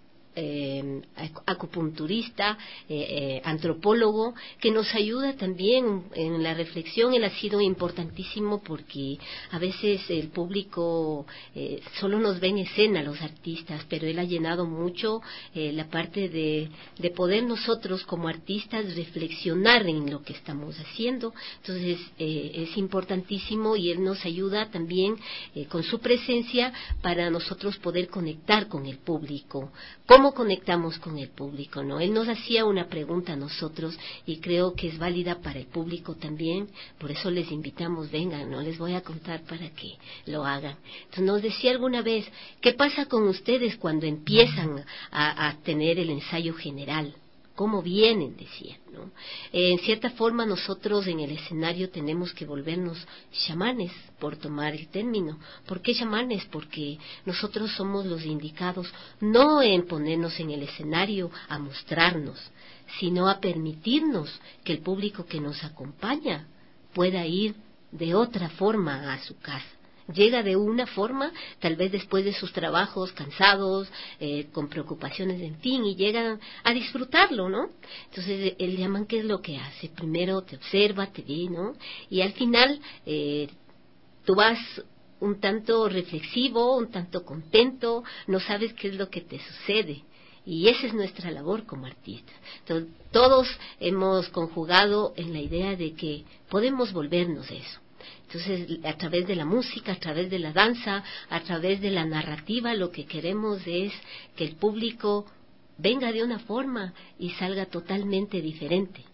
Eh, acupunturista, eh, eh, antropólogo, que nos ayuda también en la reflexión. Él ha sido importantísimo porque a veces el público eh, solo nos ve en escena, los artistas, pero él ha llenado mucho eh, la parte de, de poder nosotros como artistas reflexionar en lo que estamos haciendo. Entonces eh, es importantísimo y él nos ayuda también eh, con su presencia para nosotros poder conectar con el público. ¿Cómo conectamos con el público, no? Él nos hacía una pregunta a nosotros y creo que es válida para el público también, por eso les invitamos, vengan, no les voy a contar para que lo hagan. Entonces nos decía alguna vez, ¿qué pasa con ustedes cuando empiezan a, a tener el ensayo general? ¿Cómo vienen? Decía, ¿no? Eh, en cierta forma nosotros en el escenario tenemos que volvernos chamanes, por tomar el término. ¿Por qué chamanes? Porque nosotros somos los indicados no en ponernos en el escenario a mostrarnos, sino a permitirnos que el público que nos acompaña pueda ir de otra forma a su casa. Llega de una forma, tal vez después de sus trabajos cansados, eh, con preocupaciones, en fin, y llegan a disfrutarlo, ¿no? Entonces, el chamán, ¿qué es lo que hace? Primero te observa, te ve, ¿no? Y al final, eh, tú vas un tanto reflexivo, un tanto contento, no sabes qué es lo que te sucede. Y esa es nuestra labor como artistas. Entonces, todos hemos conjugado en la idea de que podemos volvernos eso. Entonces, a través de la música, a través de la danza, a través de la narrativa, lo que queremos es que el público venga de una forma y salga totalmente diferente.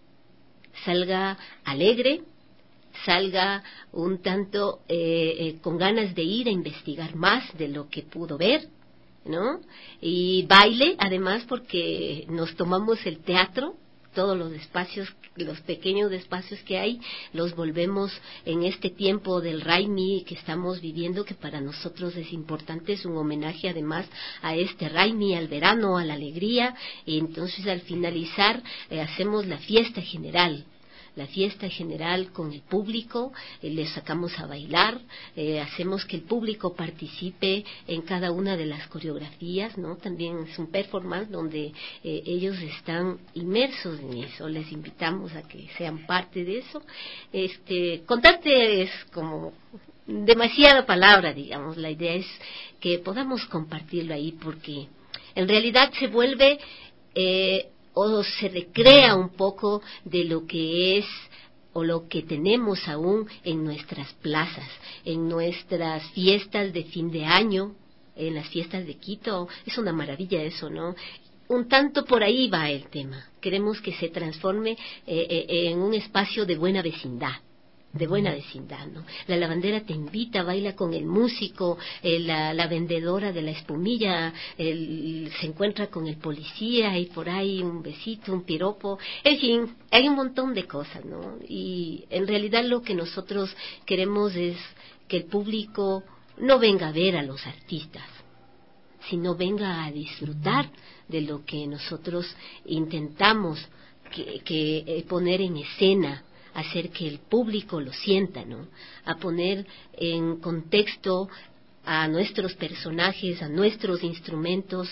Salga alegre, salga un tanto eh, eh, con ganas de ir a investigar más de lo que pudo ver, ¿no? Y baile, además, porque nos tomamos el teatro, todos los espacios, los pequeños espacios que hay, los volvemos en este tiempo del Raimi que estamos viviendo, que para nosotros es importante, es un homenaje además a este Raimi, al verano, a la alegría, y entonces al finalizar eh, hacemos la fiesta general. La fiesta general con el público, eh, les sacamos a bailar, eh, hacemos que el público participe en cada una de las coreografías, ¿no? También es un performance donde eh, ellos están inmersos en eso, les invitamos a que sean parte de eso. Este, contarte es como demasiada palabra, digamos, la idea es que podamos compartirlo ahí porque en realidad se vuelve... Eh, o se recrea un poco de lo que es o lo que tenemos aún en nuestras plazas, en nuestras fiestas de fin de año, en las fiestas de Quito. Es una maravilla eso, ¿no? Un tanto por ahí va el tema. Queremos que se transforme eh, eh, en un espacio de buena vecindad, de buena vecindad, ¿no? La lavandera te invita, baila con el músico, eh, la, la vendedora de la espumilla el, se encuentra con el policía y por ahí un besito, un piropo, en fin, hay un montón de cosas, ¿no? Y en realidad lo que nosotros queremos es que el público no venga a ver a los artistas, sino venga a disfrutar de lo que nosotros intentamos que, que eh, poner en escena, hacer que el público lo sienta, ¿no? A poner en contexto a nuestros personajes, a nuestros instrumentos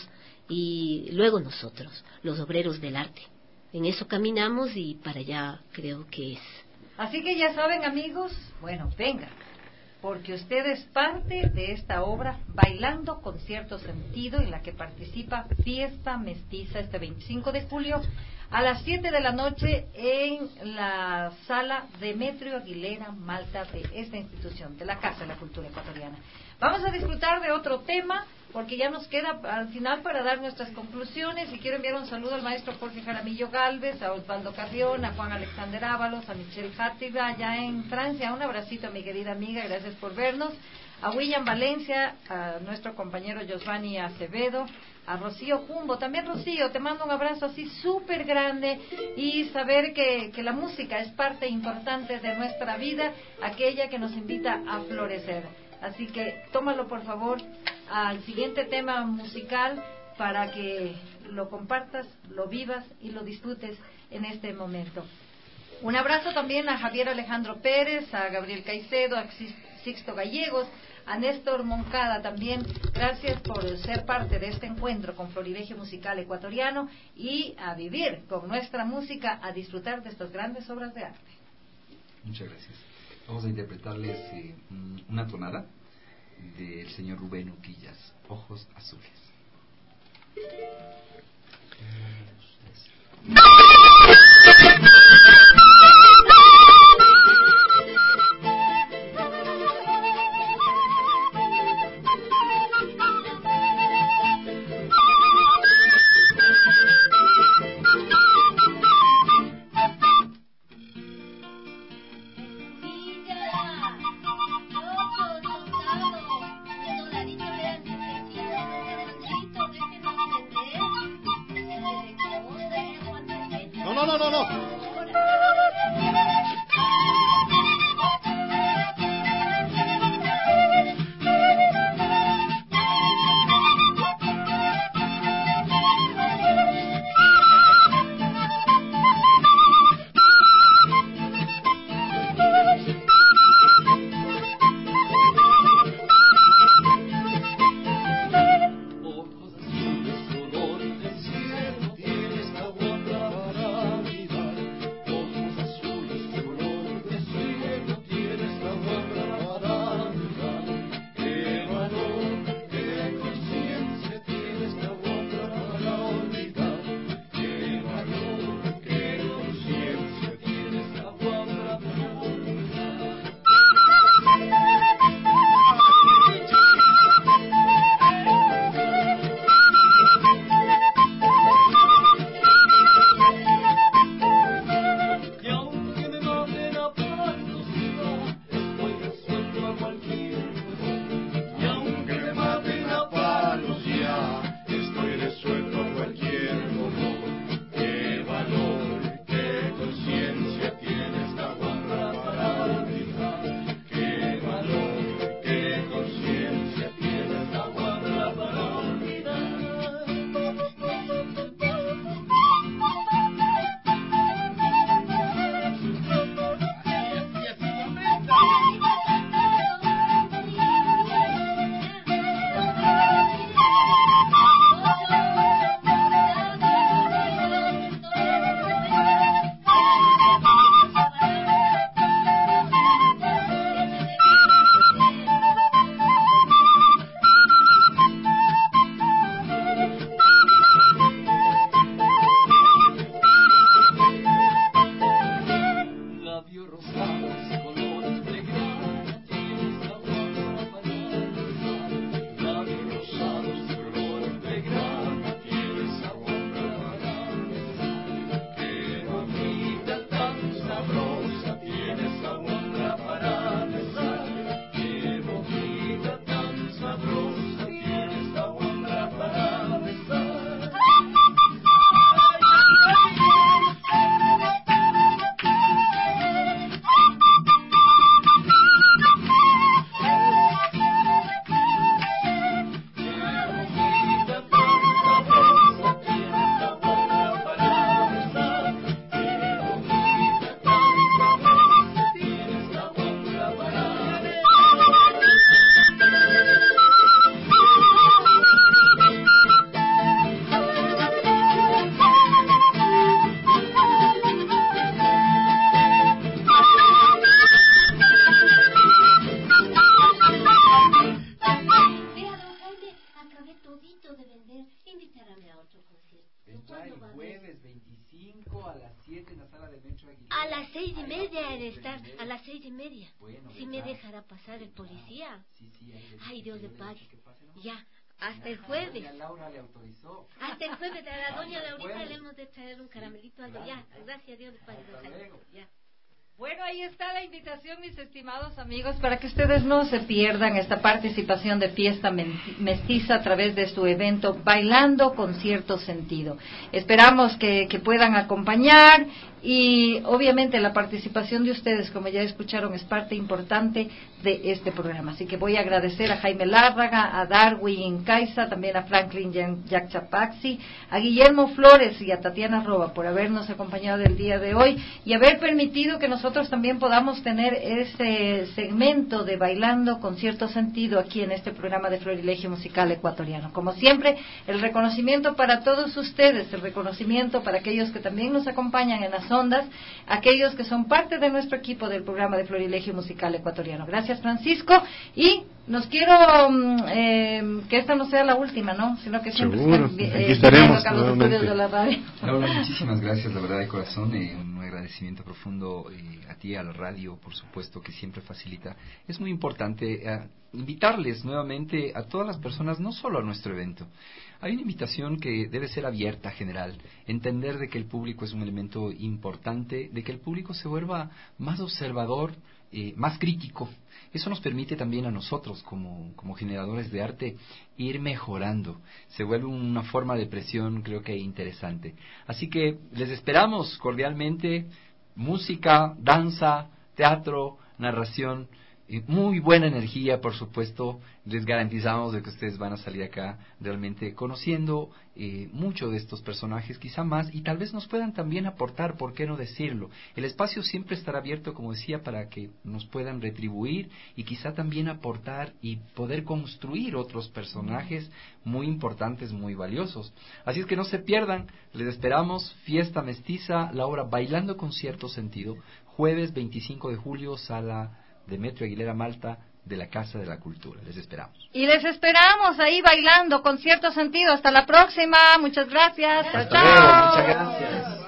y luego nosotros, los obreros del arte. En eso caminamos y para allá creo que es. Así que ya saben, amigos, bueno, venga, porque usted es parte de esta obra Bailando con Cierto Sentido, en la que participa Fiesta Mestiza este veinticinco de julio a las siete de la noche en la sala Demetrio Aguilera Malta de esta institución, de la Casa de la Cultura Ecuatoriana. Vamos a disfrutar de otro tema, porque ya nos queda al final para dar nuestras conclusiones, y quiero enviar un saludo al maestro Jorge Jaramillo Galvez, a Osvaldo Carrión, a Juan Alexander Ábalos, a Michelle Játiva, allá en Francia. Un abracito a mi querida amiga, gracias por vernos. A William Valencia, a nuestro compañero Giovanni Acevedo, a Rocío Jumbo, también Rocío, te mando un abrazo así súper grande, y saber que, que la música es parte importante de nuestra vida, aquella que nos invita a florecer. Así que tómalo por favor al siguiente tema musical para que lo compartas, lo vivas y lo disfrutes en este momento. Un abrazo también a Javier Alejandro Pérez, a Gabriel Caicedo, a Sixto Gallegos, a Néstor Moncada también. Gracias por ser parte de este encuentro con Florilegio Musical Ecuatoriano y a vivir con nuestra música, a disfrutar de estas grandes obras de arte. Muchas gracias. Vamos a interpretarles eh, una tonada del señor Rubén Uquillas, Ojos Azules. No, no, no, no. Ojos azules, color del cielo, tienes agua para mirar. invitarme a otro concierto. Vendrá el ¿Cuándo va a jueves haber? veinticinco a las siete en la sala de Metro Aguilera. A las seis y Ahí media va a he de ser estar, primero. a las seis y media. Bueno, Si me vendrá. dejará pasar el policía. Sí, sí, ahí le Ay, dije, Dios le yo le pague. dije que pase, ¿no? Ya, hasta el Ya, jueves. doña Laura le autorizó. Hasta el jueves a la doña Hasta el Laurita jueves. le hemos de traer un caramelito, algo. claro, Ya, claro. gracias, Dios le pague. Hasta don Jaime. luego. Ya. Bueno, ahí está la invitación, mis estimados amigos, para que ustedes no se pierdan esta participación de Fiesta Mestiza a través de su evento Bailando con Cierto Sentido. Esperamos que, que puedan acompañar y obviamente la participación de ustedes, como ya escucharon, es parte importante de este programa. Así que voy a agradecer a Jaime Lárraga, a Darwin Caiza, también a Franklin Yacchapaxi, a Guillermo Flores y a Tatiana Roba por habernos acompañado el día de hoy y haber permitido que nosotros también podamos tener ese segmento de Bailando con Cierto Sentido aquí en este programa de Florilegio Musical Ecuatoriano. Como siempre, el reconocimiento para todos ustedes, el reconocimiento para aquellos que también nos acompañan en las ondas, aquellos que son parte de nuestro equipo del programa de Florilegio Musical Ecuatoriano. Gracias, Francisco, y nos quiero eh, que esta no sea la última, ¿no? Sino que siempre Seguro, estén, aquí eh, estaremos acá los estudios de la radio. Laura, muchísimas gracias, la verdad, de corazón, eh, un agradecimiento profundo eh, a ti, a la radio, por supuesto, que siempre facilita. Es muy importante eh, invitarles nuevamente a todas las personas, no solo a nuestro evento. Hay una invitación que debe ser abierta, general, entender de que el público es un elemento importante, de que el público se vuelva más observador, eh, más crítico. Eso nos permite también a nosotros, como, como generadores de arte, ir mejorando. Se vuelve una forma de presión, creo que interesante. Así que les esperamos cordialmente. Música, danza, teatro, narración, eh, muy buena energía, por supuesto. Les garantizamos de que ustedes van a salir acá realmente conociendo eh, mucho de estos personajes, quizá más, y tal vez nos puedan también aportar, ¿por qué no decirlo? El espacio siempre estará abierto, como decía, para que nos puedan retribuir y quizá también aportar y poder construir otros personajes muy importantes, muy valiosos. Así es que no se pierdan, les esperamos. Fiesta Mestiza, la obra Bailando con Cierto Sentido, jueves veinticinco de julio, sala de Metro Aguilera Malta, de la Casa de la Cultura. Les esperamos. Y les esperamos ahí bailando con Cierto Sentido. Hasta la próxima. Muchas gracias. Hasta chao, luego. chao. Muchas gracias.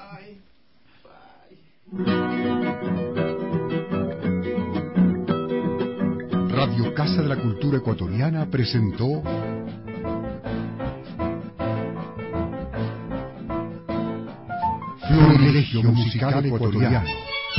Radio Casa de la Cultura Ecuatoriana presentó Florilegio Musical Ecuatoriano.